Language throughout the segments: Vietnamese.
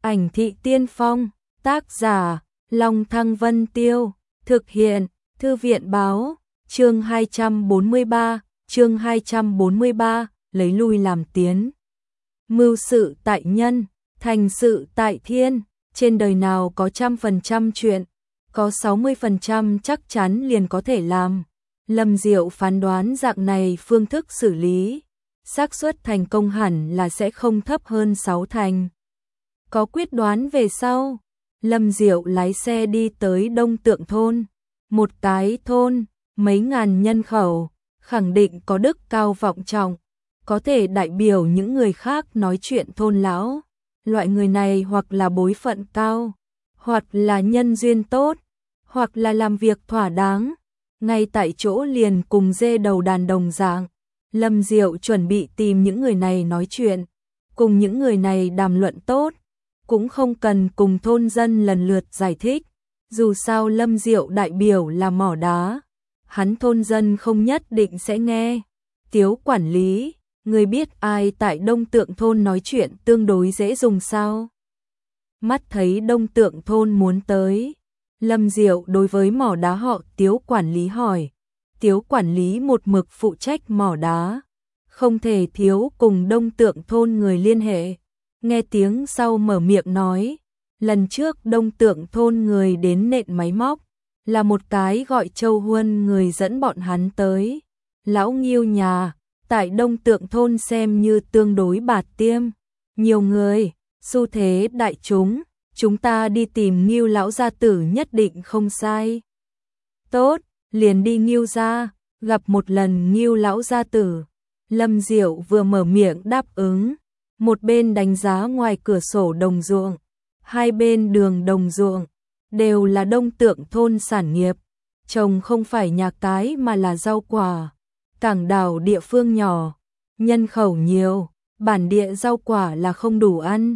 Ảnh thị tiên phong, tác giả, Long Thăng Vân Tiêu, thực hiện, Thư viện báo, chương 243, lấy lui làm tiến. Mưu sự tại nhân, thành sự tại thiên, trên đời nào có 100% chuyện, có 60% chắc chắn liền có thể làm. Lâm Diệu phán đoán dạng này phương thức xử lý, xác suất thành công hẳn là sẽ không thấp hơn 6 thành. Có quyết đoán về sau, Lâm Diệu lái xe đi tới Đông Tượng thôn, một cái thôn, mấy ngàn nhân khẩu, khẳng định có đức cao vọng trọng, có thể đại biểu những người khác nói chuyện thôn lão. Loại người này hoặc là bối phận cao, hoặc là nhân duyên tốt, hoặc là làm việc thỏa đáng, ngay tại chỗ liền cùng dê đầu đàn đồng dạng. Lâm Diệu chuẩn bị tìm những người này nói chuyện, cùng những người này đàm luận tốt, cũng không cần cùng thôn dân lần lượt giải thích, dù sao Lâm Diệu đại biểu là mỏ đá, hắn thôn dân không nhất định sẽ nghe. Tiếu quản lý, người biết ai tại Đông Tượng thôn nói chuyện tương đối dễ dùng sao? Mắt thấy Đông Tượng thôn muốn tới, Lâm Diệu đối với mỏ đá họ Tiếu quản lý hỏi. Tiếu quản lý một mực phụ trách mỏ đá, không thể thiếu cùng Đông Tượng thôn người liên hệ. Nghe tiếng sau mở miệng nói, lần trước Đông Tượng thôn người đến nện máy móc, là một cái gọi Châu Huân người dẫn bọn hắn tới. Lão Nghiêu nhà, tại Đông Tượng thôn xem như tương đối bạt tiêm, nhiều người, xu thế đại chúng ta đi tìm Nghiêu lão gia tử nhất định không sai. Tốt, liền đi Nghiêu gia, gặp một lần Nghiêu lão gia tử. Lâm Diệu vừa mở miệng đáp ứng, một bên đánh giá ngoài cửa sổ đồng ruộng, hai bên đường đồng ruộng đều là Đông Tượng thôn sản nghiệp, trồng không phải nhà cái mà là rau quả. Cảng đảo địa phương nhỏ, nhân khẩu nhiều, bản địa rau quả là không đủ ăn,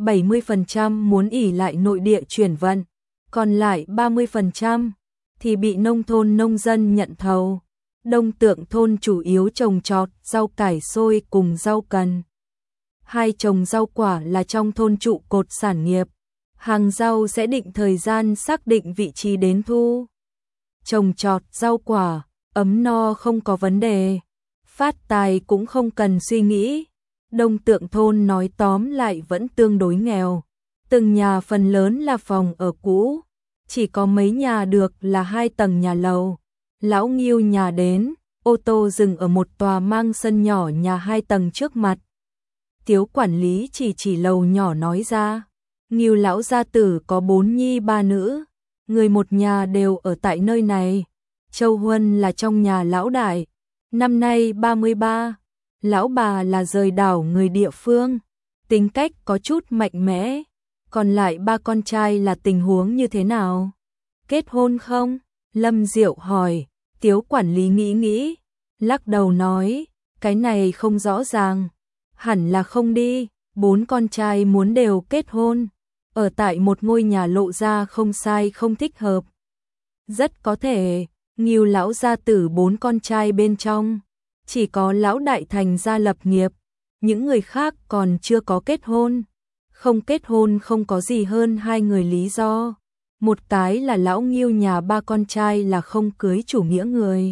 70% muốn ỷ lại nội địa chuyển vận, còn lại 30% thì bị nông thôn nông dân nhận thầu. Đông Tượng thôn chủ yếu trồng trọt, rau cải xôi cùng rau cần. Hai trồng rau quả là trong thôn trụ cột sản nghiệp, hàng rau sẽ định thời gian xác định vị trí đến thu. Trồng trọt rau quả, ấm no không có vấn đề, phát tài cũng không cần suy nghĩ. Đông Tượng thôn nói tóm lại vẫn tương đối nghèo, từng nhà phần lớn là phòng ở cũ, chỉ có mấy nhà được là 2 tầng nhà lầu. Lão Nghiêu nhà đến, ô tô dừng ở một tòa mang sân nhỏ nhà 2 tầng trước mặt. Tiếu quản lý chỉ lầu nhỏ nói ra, Nghiêu lão gia tử có 4 nhi 3 nữ, người một nhà đều ở tại nơi này. Châu Huân là trong nhà lão đại, năm nay 33, lão bà là rời đảo người địa phương, tính cách có chút mạnh mẽ. Còn lại 3 con trai là tình huống như thế nào? Kết hôn không? Lâm Diệu hỏi. Tiếu quản lý nghĩ, lắc đầu nói, cái này không rõ ràng, hẳn là không đi. 4 con trai muốn đều kết hôn, ở tại một ngôi nhà lộ ra không sai không thích hợp. Rất có thể, Nghiêu lão gia tử 4 con trai bên trong, chỉ có lão đại thành gia lập nghiệp, những người khác còn chưa có kết hôn. Không kết hôn không có gì hơn 2 người lý do. Một cái là lão Nghiêu nhà 3 con trai là không cưới chủ nghĩa người.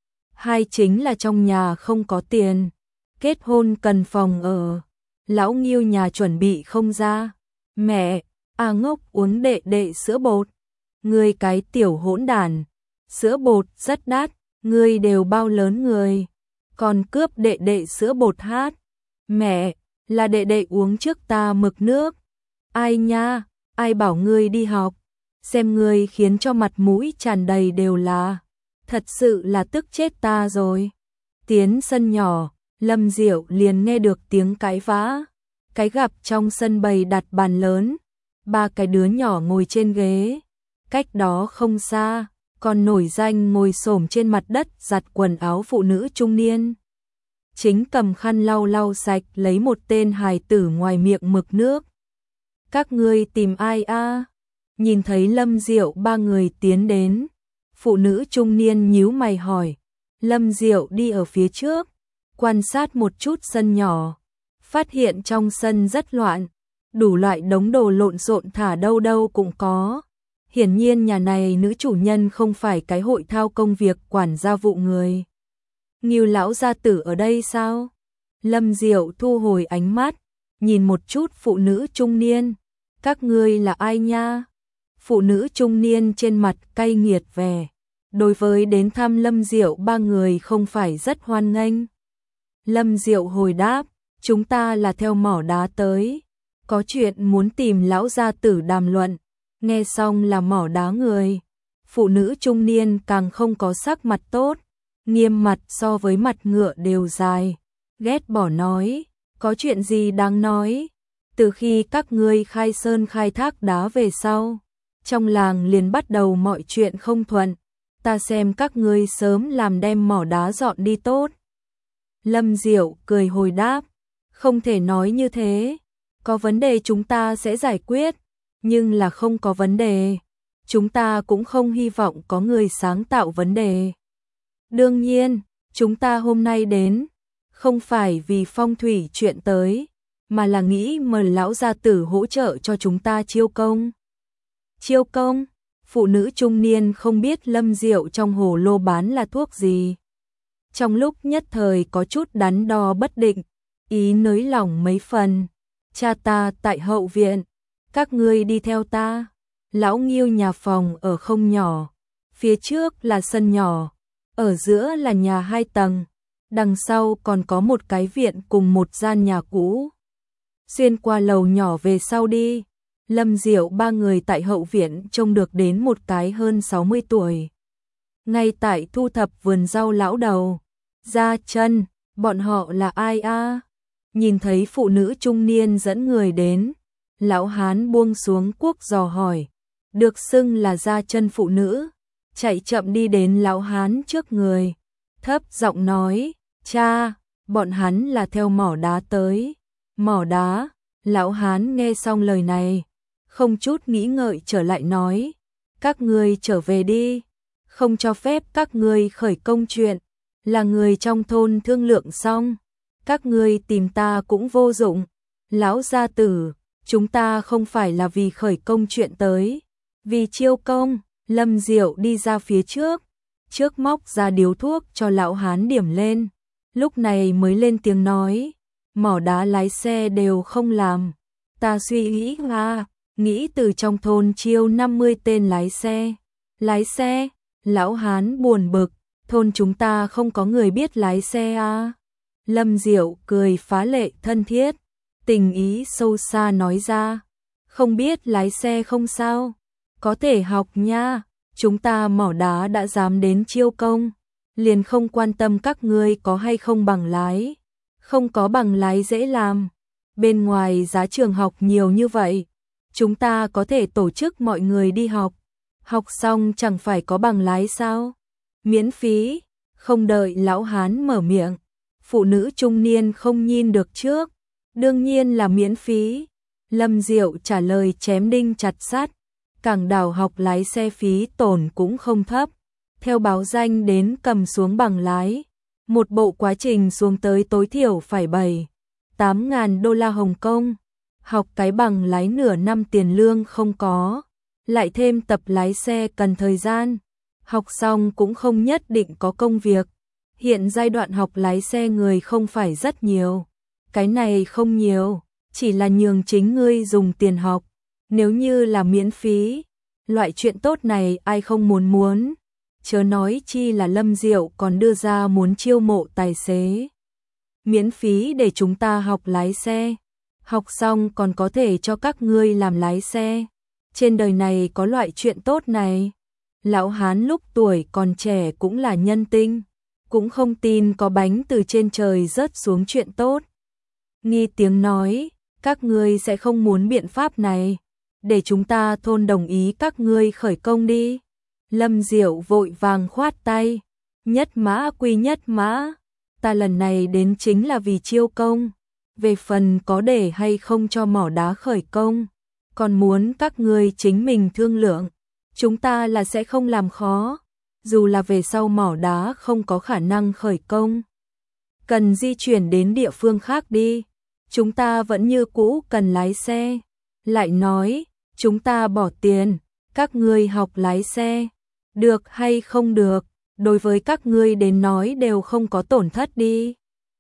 2 chính là trong nhà không có tiền, kết hôn cần phòng ở. Lão Nghiêu nhà chuẩn bị không ra. Mẹ, ngốc uống đệ sữa bột. Ngươi cái tiểu hỗn đản, sữa bột rất đắt, ngươi đều bao lớn người, còn cướp đệ sữa bột hát. Mẹ, là đệ uống trước ta mực nước. Ai nha, ai bảo ngươi đi học, xem ngươi khiến cho mặt mũi tràn đầy đều là, thật sự là tức chết ta rồi. Tiến sân nhỏ, Lâm Diệu liền nghe được tiếng cãi vã. Cái gặp trong sân bày đặt bàn lớn, 3 cái đứa nhỏ ngồi trên ghế, cách đó không xa, còn nổi danh ngồi xổm trên mặt đất giặt quần áo phụ nữ trung niên. Chính cầm khăn lau sạch lấy một tên hài tử ngoài miệng mực nước. Các ngươi tìm ai a? Nhìn thấy Lâm Diệu 3 người tiến đến, phụ nữ trung niên nhíu mày hỏi. Lâm Diệu đi ở phía trước, quan sát một chút sân nhỏ, phát hiện trong sân rất loạn, đủ loại đống đồ lộn xộn thả đâu đâu cũng có. Hiển nhiên nhà này nữ chủ nhân không phải cái hội thao công việc quản gia vụ người. Ngưu lão gia tử ở đây sao? Lâm Diệu thu hồi ánh mắt, nhìn một chút phụ nữ trung niên. Các ngươi là ai nha? Phụ nữ trung niên trên mặt cay nghiệt vẻ. Đối với đến thăm Lâm Diệu ba người không phải rất hoan nghênh. Lâm Diệu hồi đáp, chúng ta là theo mỏ đá tới. Có chuyện muốn tìm lão gia tử đàm luận. Nghe xong là mỏ đá người. Phụ nữ trung niên càng không có sắc mặt tốt. Nghiêm mặt so với mặt ngựa đều dài. Ghét bỏ nói, có chuyện gì đáng nói. Từ khi các ngươi khai sơn khai thác đá về sau, trong làng liền bắt đầu mọi chuyện không thuận. Ta xem các ngươi sớm làm đem mỏ đá dọn đi tốt. Lâm Diệu cười hồi đáp, không thể nói như thế. Có vấn đề chúng ta sẽ giải quyết, nhưng là không có vấn đề. Chúng ta cũng không hy vọng có người sáng tạo vấn đề. Đương nhiên, chúng ta hôm nay đến, không phải vì phong thủy chuyện tới, mà là nghĩ mời lão gia tử hỗ trợ cho chúng ta chiêu công. Chiêu công? Phụ nữ trung niên không biết Lâm Diệu trong hồ lô bán là thuốc gì. Trong lúc nhất thời có chút đắn đo bất định, ý nới lỏng mấy phần. Cha ta tại hậu viện, các ngươi đi theo ta. Lão Ngưu nhà phòng ở không nhỏ, phía trước là sân nhỏ, ở giữa là nhà 2 tầng, đằng sau còn có một cái viện cùng một gian nhà cũ. Xuyên qua lầu nhỏ về sau đi. Lâm Diệu ba người tại hậu viện trông được đến một cái hơn 60 tuổi. Ngay tại thu thập vườn rau lão đầu. Ra chân, bọn họ là ai a? Nhìn thấy phụ nữ trung niên dẫn người đến, lão hán buông xuống cuốc dò hỏi, được xưng là ra chân phụ nữ, chạy chậm đi đến lão hán trước người, thấp giọng nói, cha, bọn hắn là theo mỏ đá tới. Mỏ đá? Lão hán nghe xong lời này, không chút nghĩ ngợi trở lại nói, các ngươi trở về đi, không cho phép các ngươi khởi công chuyện, là người trong thôn thương lượng xong, các ngươi tìm ta cũng vô dụng. Lão gia tử, chúng ta không phải là vì khởi công chuyện tới, vì chiêu công. Lâm Diệu đi ra phía trước móc ra điếu thuốc cho lão hán điểm lên, lúc này mới lên tiếng nói, mỏ đá lái xe đều không làm, ta suy nghĩ nghĩ từ trong thôn chiêu 50 tên lái xe. Lái xe? Lão hán buồn bực, thôn chúng ta không có người biết lái xe à? Lâm Diệu cười phá lệ thân thiết, tình ý sâu xa nói ra, không biết lái xe không sao, có thể học nha, chúng ta mỏ đá đã dám đến chiêu công, liền không quan tâm các ngươi có hay không bằng lái, không có bằng lái dễ làm, bên ngoài giá trường học nhiều như vậy, chúng ta có thể tổ chức mọi người đi học, học xong chẳng phải có bằng lái sao, miễn phí. Không đợi lão hán mở miệng, phụ nữ trung niên không nhìn được trước, đương nhiên là miễn phí. Lâm Diệu trả lời chém đinh chặt sắt, Cảng Đảo học lái xe phí tổn cũng không thấp, theo báo danh đến cầm xuống bằng lái, một bộ quá trình xuống tới tối thiểu phải 7-8 ngàn đô la Hồng Kông, học cái bằng lái nửa năm tiền lương không có, lại thêm tập lái xe cần thời gian, học xong cũng không nhất định có công việc. Hiện giai đoạn học lái xe người không phải rất nhiều, cái này không nhiều, chỉ là nhường chính ngươi dùng tiền học, nếu như là miễn phí, loại chuyện tốt này ai không muốn, chớ nói chi là Lâm Diệu còn đưa ra muốn chiêu mộ tài xế. Miễn phí để chúng ta học lái xe, học xong còn có thể cho các ngươi làm lái xe, trên đời này có loại chuyện tốt này. Lão hán lúc tuổi còn trẻ cũng là nhân tinh, cũng không tin có bánh từ trên trời rớt xuống chuyện tốt. Nghi tiếng nói, các ngươi sẽ không muốn biện pháp này, để chúng ta thôn đồng ý các ngươi khởi công đi. Lâm Diệu vội vàng khoát tay, nhất mã quy nhất mã, ta lần này đến chính là vì chiêu công, về phần có để hay không cho mỏ đá khởi công, còn muốn các ngươi chính mình thương lượng, chúng ta là sẽ không làm khó, dù là về sau mỏ đá không có khả năng khởi công, cần di chuyển đến địa phương khác đi, chúng ta vẫn như cũ cần lái xe. Lại nói, chúng ta bỏ tiền, các ngươi học lái xe, được hay không được, đối với các ngươi đến nói đều không có tổn thất đi.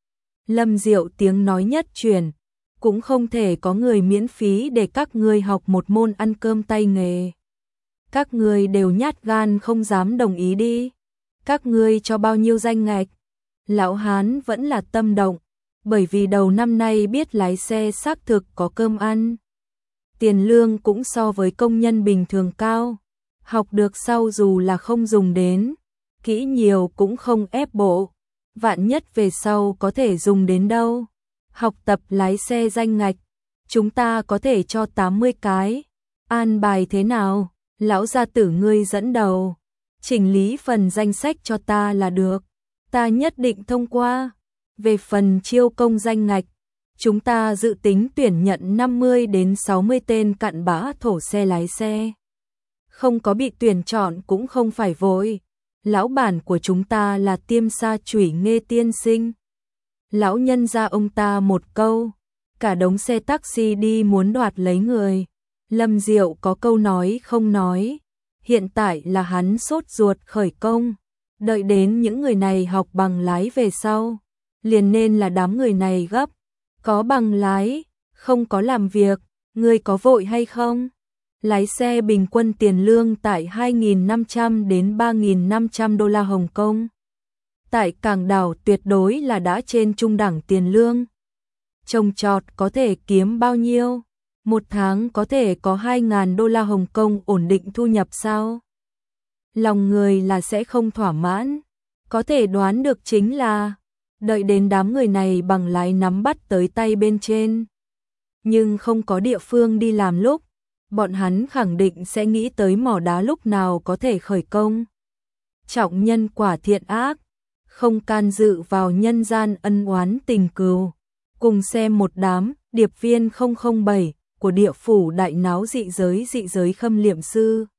Lâm Diệu tiếng nói nhất truyền, cũng không thể có người miễn phí để các ngươi học một môn ăn cơm tay nghề. Các ngươi đều nhát gan không dám đồng ý đi. Các ngươi cho bao nhiêu danh ngạch? Lão Hán vẫn là tâm động, bởi vì đầu năm nay biết lái xe xác thực có cơm ăn. Tiền lương cũng so với công nhân bình thường cao. Học được sau dù là không dùng đến, kỹ nhiều cũng không ép bộ. Vạn nhất về sau có thể dùng đến đâu. Học tập lái xe danh ngạch, chúng ta có thể cho 80 cái. An bài thế nào? Lão gia tử ngươi dẫn đầu. Chỉnh lý phần danh sách cho ta là được. Ta nhất định thông qua. Về phần chiêu công danh ngạch, chúng ta dự tính tuyển nhận 50 đến 60 tên cặn bã thổ xe lái xe. Không có bị tuyển chọn cũng không phải vội. Lão bản của chúng ta là Tiêm Sa Chủy Nghê tiên sinh. Lão nhân ra ông ta một câu, cả đống xe taxi đi muốn đoạt lấy người. Lâm Diệu có câu nói không nói, hiện tại là hắn sốt ruột khởi công, đợi đến những người này học bằng lái về sau, liền nên là đám người này gấp, có bằng lái, không có làm việc, ngươi có vội hay không? Lái xe bình quân tiền lương tại 2.500 đến 3.500 đô la Hồng Kông. Tại Cảng Đảo tuyệt đối là đã trên trung đẳng tiền lương. Trồng trọt có thể kiếm bao nhiêu? Một tháng có thể có 2.000 đô la Hồng Kông ổn định thu nhập sao? Lòng người là sẽ không thỏa mãn. Có thể đoán được chính là đợi đến đám người này bằng lái nắm bắt tới tay bên trên. Nhưng không có địa phương đi làm lúc, bọn hắn khẳng định sẽ nghĩ tới mỏ đá lúc nào có thể khởi công. Trọng nhân quả thiện ác, không can dự vào nhân gian ân oán tình cừu. Cùng xem một đám điệp viên 007 của địa phủ đại náo dị giới khâm liệm sư.